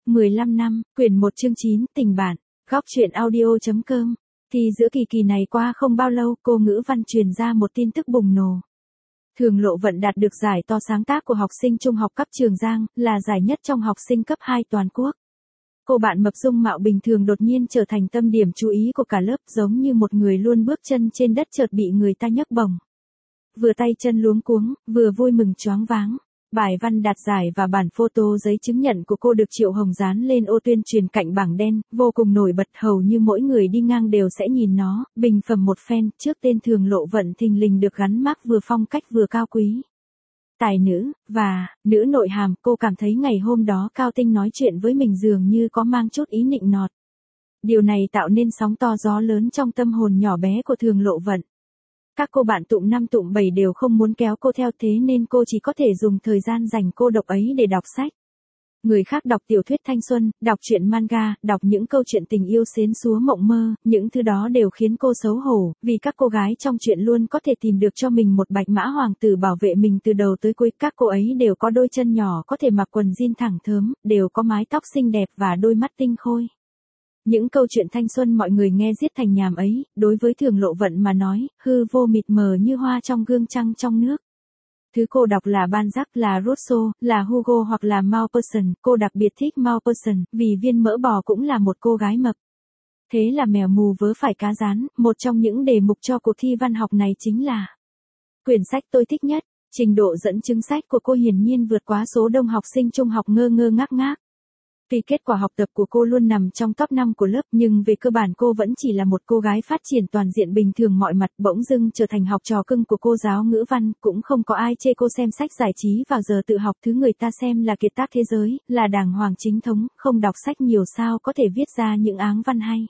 15 năm, quyển 1 chương 9, tình bạn, góc truyện audio.com. Thì giữa kỳ này qua không bao lâu, cô ngữ văn truyền ra một tin tức bùng nổ. Thường Lộ Vận đạt được giải to sáng tác của học sinh trung học cấp Trường Giang, là giải nhất trong học sinh cấp 2 toàn quốc. Cô bạn mập dung mạo bình thường đột nhiên trở thành tâm điểm chú ý của cả lớp, giống như một người luôn bước chân trên đất chợt bị người ta nhấc bổng. Vừa tay chân luống cuống, vừa vui mừng choáng váng. Bài văn đạt giải và bản photo giấy chứng nhận của cô được Triệu Hồng dán lên ô tuyên truyền cạnh bảng đen, vô cùng nổi bật, hầu như mỗi người đi ngang đều sẽ nhìn nó, bình phẩm một phen, trước tên Thường Lộ Vận thình lình được gắn mác vừa phong cách vừa cao quý. Tài nữ, và, nữ nội hàm. Cô cảm thấy ngày hôm đó Cao Tinh nói chuyện với mình dường như có mang chút ý nịnh nọt. Điều này tạo nên sóng to gió lớn trong tâm hồn nhỏ bé của Thường Lộ Vận. Các cô bạn tụm 5 tụm 7 đều không muốn kéo cô theo, thế nên cô chỉ có thể dùng thời gian dành cô độc ấy để đọc sách. Người khác đọc tiểu thuyết thanh xuân, đọc truyện manga, đọc những câu chuyện tình yêu xến xúa mộng mơ, những thứ đó đều khiến cô xấu hổ, vì các cô gái trong truyện luôn có thể tìm được cho mình một bạch mã hoàng tử bảo vệ mình từ đầu tới cuối. Các cô ấy đều có đôi chân nhỏ có thể mặc quần jean thẳng thớm, đều có mái tóc xinh đẹp và đôi mắt tinh khôi. Những câu chuyện thanh xuân mọi người nghe giết thành nhàm ấy, đối với Thường Lộ Vận mà nói, hư vô mịt mờ như hoa trong gương trăng trong nước. Thứ cô đọc là Balzac, là Rousseau, là Hugo hoặc là Maupassant. Cô đặc biệt thích Maupassant, vì viên mỡ bò cũng là một cô gái mập. Thế là mèo mù vớ phải cá rán, một trong những đề mục cho cuộc thi văn học này chính là quyển sách tôi thích nhất. Trình độ dẫn chứng sách của cô hiển nhiên vượt quá số đông học sinh trung học ngơ ngơ ngác ngác. Vì kết quả học tập của cô luôn nằm trong top 5 của lớp, nhưng về cơ bản cô vẫn chỉ là một cô gái phát triển toàn diện bình thường mọi mặt, bỗng dưng trở thành học trò cưng của cô giáo ngữ văn. Cũng không có ai chê cô xem sách giải trí vào giờ tự học, thứ người ta xem là kiệt tác thế giới, là đàng hoàng chính thống. Không đọc sách nhiều sao có thể viết ra những áng văn hay.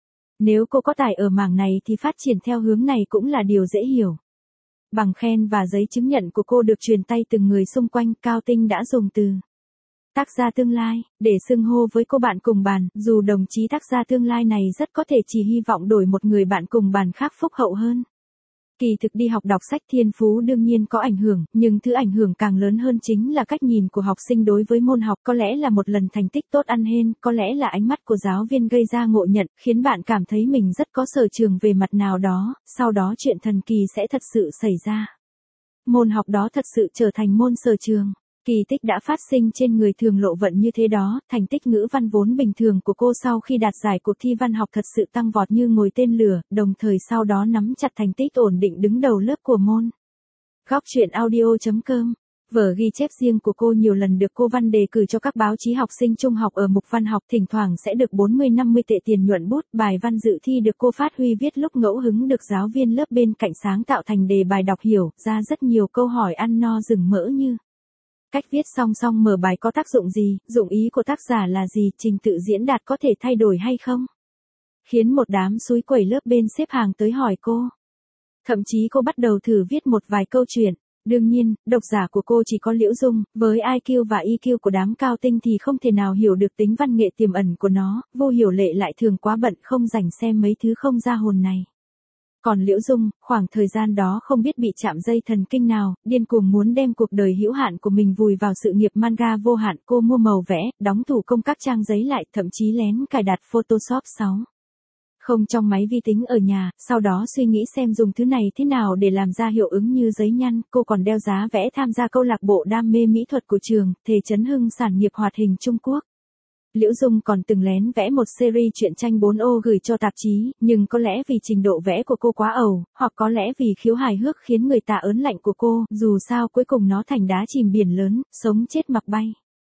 Nếu cô có tài ở mảng này thì phát triển theo hướng này cũng là điều dễ hiểu. Bằng khen và giấy chứng nhận của cô được truyền tay từng người xung quanh, Cao Tinh đã dùng từ tác gia tương lai để xưng hô với cô bạn cùng bàn, dù đồng chí tác gia tương lai này rất có thể chỉ hy vọng đổi một người bạn cùng bàn khác phúc hậu hơn. Kỳ thực đi học đọc sách thiên phú đương nhiên có ảnh hưởng, nhưng thứ ảnh hưởng càng lớn hơn chính là cách nhìn của học sinh đối với môn học. Có lẽ là một lần thành tích tốt ăn hên, có lẽ là ánh mắt của giáo viên gây ra ngộ nhận, khiến bạn cảm thấy mình rất có sở trường về mặt nào đó, sau đó chuyện thần kỳ sẽ thật sự xảy ra. Môn học đó thật sự trở thành môn sở trường. Kỳ tích đã phát sinh trên người Thường Lộ Vận như thế đó. Thành tích ngữ văn vốn bình thường của cô sau khi đạt giải cuộc thi văn học thật sự tăng vọt như ngồi tên lửa, đồng thời sau đó nắm chặt thành tích ổn định đứng đầu lớp của môn. Góc truyện audio.com. Vở ghi chép riêng của cô nhiều lần được cô Văn đề cử cho các báo chí học sinh trung học ở mục văn học, thỉnh thoảng sẽ được 40-50 tệ tiền nhuận bút. Bài văn dự thi được cô phát huy viết lúc ngẫu hứng được giáo viên lớp bên cạnh sáng tạo thành đề bài đọc hiểu ra rất nhiều câu hỏi ăn no rừng mỡ như: cách viết song song mở bài có tác dụng gì, dụng ý của tác giả là gì, trình tự diễn đạt có thể thay đổi hay không. Khiến một đám xúi quẩy lớp bên xếp hàng tới hỏi cô. Thậm chí cô bắt đầu thử viết một vài câu chuyện. Đương nhiên, độc giả của cô chỉ có Liễu Dung, với IQ và EQ của đám Cao Tinh thì không thể nào hiểu được tính văn nghệ tiềm ẩn của nó. Vô Hiểu Lệ lại thường quá bận không rảnh xem mấy thứ không ra hồn này. Còn Liễu Dung, khoảng thời gian đó không biết bị chạm dây thần kinh nào, điên cuồng muốn đem cuộc đời hữu hạn của mình vùi vào sự nghiệp manga vô hạn. Cô mua màu vẽ, đóng thủ công các trang giấy lại, thậm chí lén cài đặt Photoshop 6. Không trong máy vi tính ở nhà, sau đó suy nghĩ xem dùng thứ này thế nào để làm ra hiệu ứng như giấy nhăn. Cô còn đeo giá vẽ tham gia câu lạc bộ đam mê mỹ thuật của trường, thề chấn hưng sản nghiệp hoạt hình Trung Quốc. Liễu Dung còn từng lén vẽ một series truyện tranh 4 ô gửi cho tạp chí, nhưng có lẽ vì trình độ vẽ của cô quá ẩu, hoặc có lẽ vì khiếu hài hước khiến người ta ớn lạnh của cô, dù sao cuối cùng nó thành đá chìm biển lớn, sống chết mặc bay.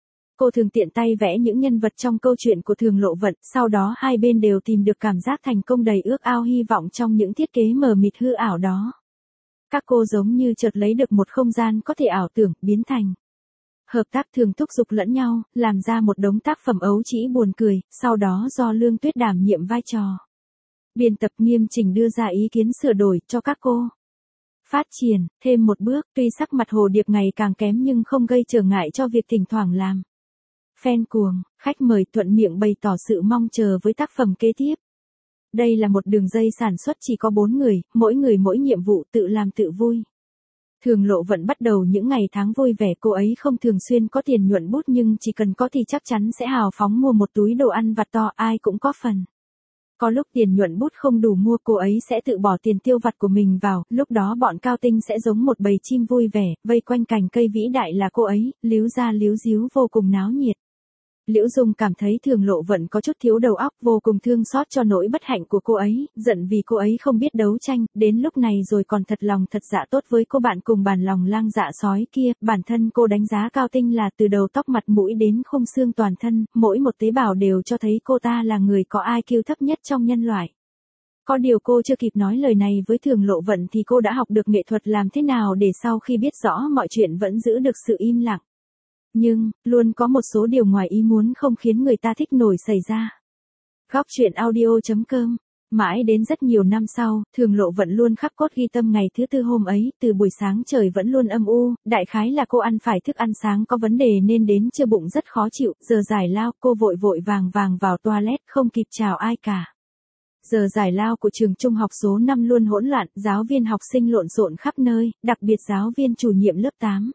Cô thường tiện tay vẽ những nhân vật trong câu chuyện của Thường Lộ Vận, sau đó hai bên đều tìm được cảm giác thành công đầy ước ao hy vọng trong những thiết kế mờ mịt hư ảo đó. Các cô giống như chợt lấy được một không gian có thể ảo tưởng, biến thành hợp tác thường thúc giục lẫn nhau, làm ra một đống tác phẩm ấu trĩ buồn cười, sau đó do Lương Tuyết đảm nhiệm vai trò biên tập nghiêm chỉnh đưa ra ý kiến sửa đổi cho các cô. Phát triển thêm một bước, tuy sắc mặt Hồ Điệp ngày càng kém nhưng không gây trở ngại cho việc thỉnh thoảng làm fan cuồng, khách mời thuận miệng bày tỏ sự mong chờ với tác phẩm kế tiếp. Đây là một đường dây sản xuất chỉ có 4 người, mỗi người mỗi nhiệm vụ, tự làm tự vui. Thường Lộ Vận bắt đầu những ngày tháng vui vẻ, cô ấy không thường xuyên có tiền nhuận bút nhưng chỉ cần có thì chắc chắn sẽ hào phóng mua một túi đồ ăn vặt to, ai cũng có phần. Có lúc tiền nhuận bút không đủ mua, cô ấy sẽ tự bỏ tiền tiêu vặt của mình vào, lúc đó bọn Cao Tinh sẽ giống một bầy chim vui vẻ, vây quanh cành cây vĩ đại là cô ấy, líu ra líu díu vô cùng náo nhiệt. Liễu Dung cảm thấy Thường Lộ Vận có chút thiếu đầu óc, vô cùng thương xót cho nỗi bất hạnh của cô ấy, giận vì cô ấy không biết đấu tranh, đến lúc này rồi còn thật lòng thật dạ tốt với cô bạn cùng bàn lòng lang dạ sói kia. Bản thân cô đánh giá Cao Tinh là từ đầu tóc mặt mũi đến khung xương toàn thân, mỗi một tế bào đều cho thấy cô ta là người có IQ thấp nhất trong nhân loại. Có điều cô chưa kịp nói lời này với Thường Lộ Vận thì cô đã học được nghệ thuật làm thế nào để sau khi biết rõ mọi chuyện vẫn giữ được sự im lặng. Nhưng, luôn có một số điều ngoài ý muốn không khiến người ta thích nổi xảy ra. Góc truyện audio.com. Mãi đến rất nhiều năm sau, Thường Lộ Vận luôn khắc cốt ghi tâm ngày thứ tư hôm ấy, từ buổi sáng trời vẫn luôn âm u, đại khái là cô ăn phải thức ăn sáng có vấn đề nên đến trưa bụng rất khó chịu, giờ giải lao, cô vội vội vàng vàng vào toilet không kịp chào ai cả. Giờ giải lao của trường trung học số 5 luôn hỗn loạn, giáo viên học sinh lộn xộn khắp nơi, đặc biệt giáo viên chủ nhiệm lớp 8.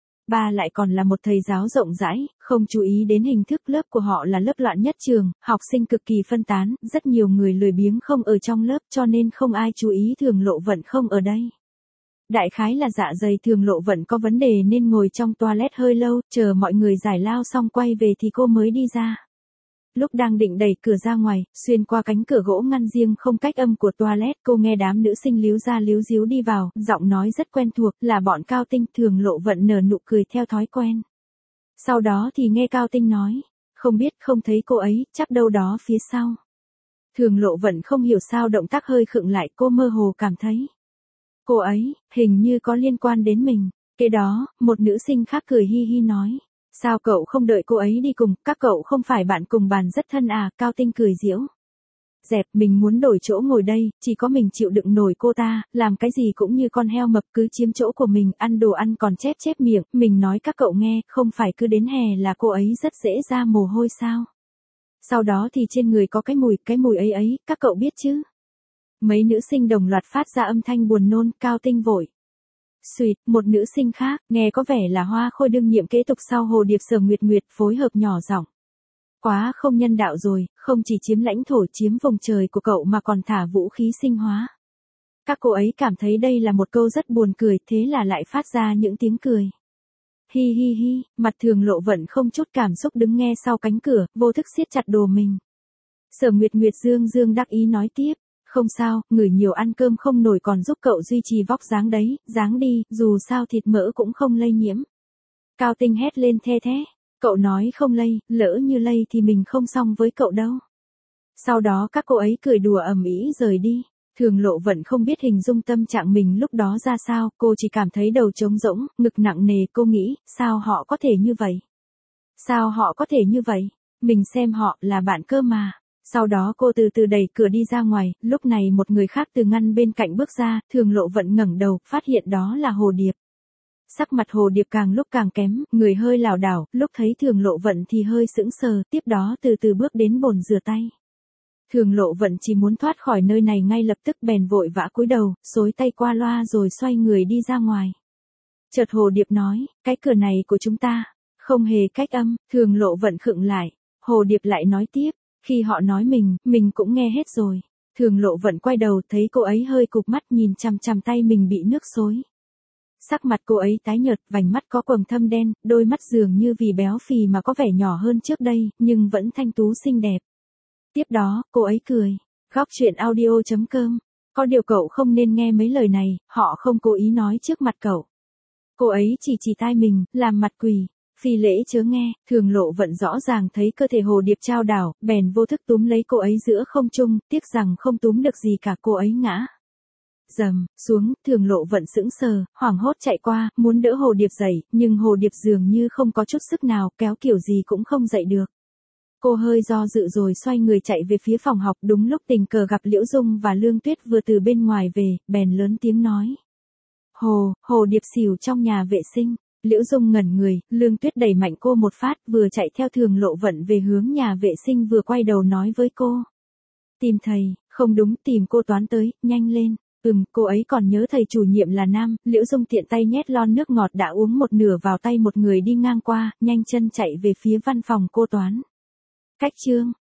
Ba lại còn là một thầy giáo rộng rãi, không chú ý đến hình thức lớp của họ là lớp loạn nhất trường, học sinh cực kỳ phân tán, rất nhiều người lười biếng không ở trong lớp cho nên không ai chú ý Thường Lộ Vận không ở đây. Đại khái là dạ dày Thường Lộ Vận có vấn đề nên ngồi trong toilet hơi lâu, chờ mọi người giải lao xong quay về thì cô mới đi ra. Lúc đang định đẩy cửa ra ngoài, xuyên qua cánh cửa gỗ ngăn riêng không cách âm của toilet, cô nghe đám nữ sinh líu ra líu díu đi vào, giọng nói rất quen thuộc, là bọn Cao Tinh. Thường Lộ Vận nở nụ cười theo thói quen. Sau đó thì nghe Cao Tinh nói, không biết không thấy cô ấy, chắc đâu đó phía sau. Thường Lộ Vận không hiểu sao động tác hơi khựng lại, cô mơ hồ cảm thấy cô ấy, hình như có liên quan đến mình. Kế đó, một nữ sinh khác cười hi hi nói. Sao cậu không đợi cô ấy đi cùng, các cậu không phải bạn cùng bàn rất thân à, Cao Tinh cười giễu. Dẹp, mình muốn đổi chỗ ngồi đây, chỉ có mình chịu đựng nổi cô ta, làm cái gì cũng như con heo mập cứ chiếm chỗ của mình, ăn đồ ăn còn chép chép miệng, mình nói các cậu nghe, không phải cứ đến hè là cô ấy rất dễ ra mồ hôi sao. Sau đó thì trên người có cái mùi ấy ấy, các cậu biết chứ. Mấy nữ sinh đồng loạt phát ra âm thanh buồn nôn, Cao Tinh vội. Xuyệt, một nữ sinh khác, nghe có vẻ là Hoa Khôi đương nhiệm kế tục sau Hồ Điệp Sở Nguyệt Nguyệt phối hợp nhỏ giọng. Quá không nhân đạo rồi, không chỉ chiếm lãnh thổ chiếm vùng trời của cậu mà còn thả vũ khí sinh hóa. Các cô ấy cảm thấy đây là một câu rất buồn cười, thế là lại phát ra những tiếng cười. Hi hi hi, mặt Thường Lộ Vận không chút cảm xúc đứng nghe sau cánh cửa, vô thức siết chặt đồ mình. Sở Nguyệt Nguyệt dương dương đắc ý nói tiếp. Không sao, ngửi nhiều ăn cơm không nổi còn giúp cậu duy trì vóc dáng đấy, dáng đi, dù sao thịt mỡ cũng không lây nhiễm. Cao Tinh hét lên the thé, cậu nói không lây, lỡ như lây thì mình không xong với cậu đâu. Sau đó các cô ấy cười đùa ầm ĩ rời đi. Thường Lộ Vận không biết hình dung tâm trạng mình lúc đó ra sao, cô chỉ cảm thấy đầu trống rỗng, ngực nặng nề, cô nghĩ, sao họ có thể như vậy? Sao họ có thể như vậy? Mình xem họ là bạn cơ mà. Sau đó cô từ từ đẩy cửa đi ra ngoài, lúc này một người khác từ ngăn bên cạnh bước ra, Thường Lộ Vận ngẩng đầu, phát hiện đó là Hồ Điệp. Sắc mặt Hồ Điệp càng lúc càng kém, người hơi lảo đảo, lúc thấy Thường Lộ Vận thì hơi sững sờ, tiếp đó từ từ bước đến bồn rửa tay. Thường Lộ Vận chỉ muốn thoát khỏi nơi này ngay lập tức bèn vội vã cúi đầu, xối tay qua loa rồi xoay người đi ra ngoài. Chợt Hồ Điệp nói, cái cửa này của chúng ta, không hề cách âm, Thường Lộ Vận khựng lại. Hồ Điệp lại nói tiếp. Khi họ nói mình cũng nghe hết rồi. Thường Lộ Vận quay đầu thấy cô ấy hơi cụp mắt nhìn chằm chằm tay mình bị nước xối. Sắc mặt cô ấy tái nhợt, vành mắt có quầng thâm đen, đôi mắt dường như vì béo phì mà có vẻ nhỏ hơn trước đây, nhưng vẫn thanh tú xinh đẹp. Tiếp đó, cô ấy cười. Góc truyện audio.com. Có điều cậu không nên nghe mấy lời này, họ không cố ý nói trước mặt cậu. Cô ấy chỉ tai mình, làm mặt quỳ. Phi lễ chớ nghe, Thường Lộ Vận rõ ràng thấy cơ thể Hồ Điệp trao đảo, bèn vô thức túm lấy cô ấy giữa không trung, tiếc rằng không túm được gì cả, cô ấy ngã. Dầm, xuống, Thường Lộ Vận sững sờ, hoảng hốt chạy qua, muốn đỡ Hồ Điệp dậy, nhưng Hồ Điệp dường như không có chút sức nào, kéo kiểu gì cũng không dậy được. Cô hơi do dự rồi xoay người chạy về phía phòng học, đúng lúc tình cờ gặp Liễu Dung và Lương Tuyết vừa từ bên ngoài về, bèn lớn tiếng nói. Hồ Điệp xỉu trong nhà vệ sinh. Liễu Dung ngẩn người, Lương Tuyết đẩy mạnh cô một phát, vừa chạy theo Thường Lộ Vận về hướng nhà vệ sinh vừa quay đầu nói với cô. Tìm thầy, không đúng, tìm cô Toán tới, nhanh lên. Cô ấy còn nhớ thầy chủ nhiệm là nam. Liễu Dung tiện tay nhét lon nước ngọt đã uống một nửa vào tay một người đi ngang qua, nhanh chân chạy về phía văn phòng cô Toán. Cách chương